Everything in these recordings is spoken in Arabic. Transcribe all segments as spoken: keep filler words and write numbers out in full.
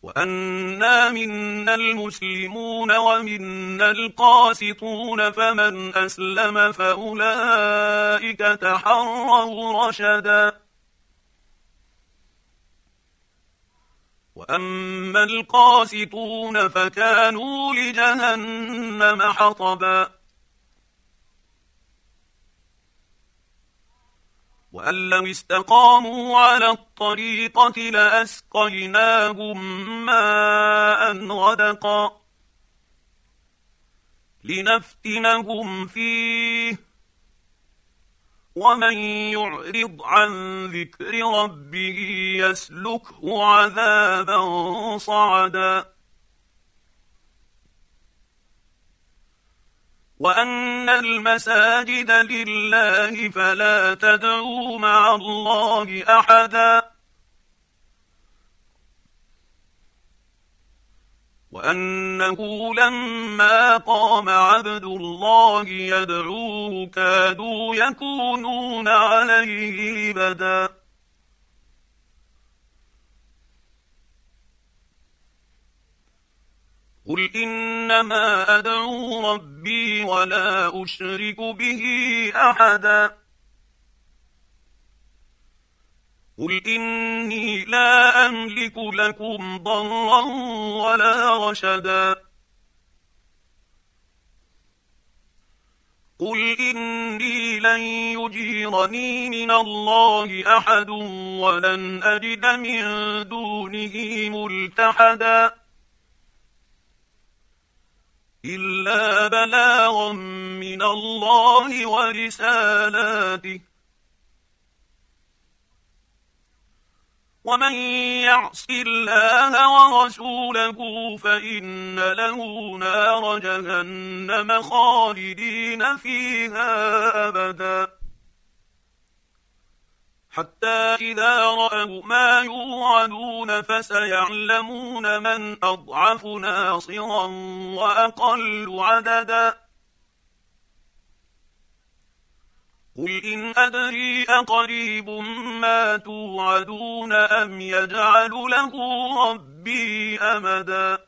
وأنا منا المسلمون ومنا القاسطون فمن أسلم فأولئك تحروا رشدا وأما القاسطون فكانوا لجهنم حطبا وأن لو استقاموا على الطريقة لأسقيناهم ماء غدقا لنفتنهم فيه ومن يعرض عن ذكر ربه يسلكه عذابا صعدا وأن المساجد لله فلا تدعوا مع الله أحدا وأنه لما قام عبد الله يدعوه كادوا يكونون عليه لبدا قل إنما أدعو ربي ولا أشرك به أحدا قل إني لا أملك لكم ضرا ولا رشدا قل إني لن يجيرني من الله أحد ولن أجد من دونه ملتحدا إلا بلاغا من الله ورسالاته ومن يعص الله ورسوله فإن له نار جهنم خالدين فيها أبدا حتى إذا رأوا ما يوعدون فسيعلمون من أضعف ناصرا وأقل عددا قل إن أدري أقريب ما توعدون أم يجعل له ربي أمدا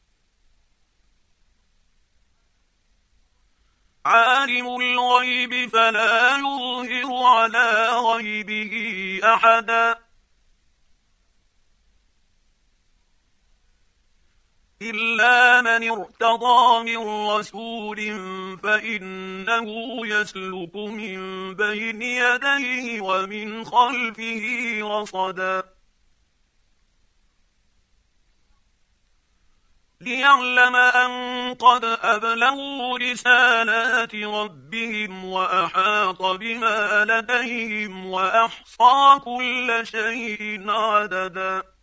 عالم الغيب فلا يظهر على غيبه أحدا إلا من ارتضى من رسول فإنه يسلك من بين يديه ومن خلفه رصدا ليعلم أن قد أبلغوا رسالات ربهم وأحاط بما لديهم وأحصى كل شيء عددا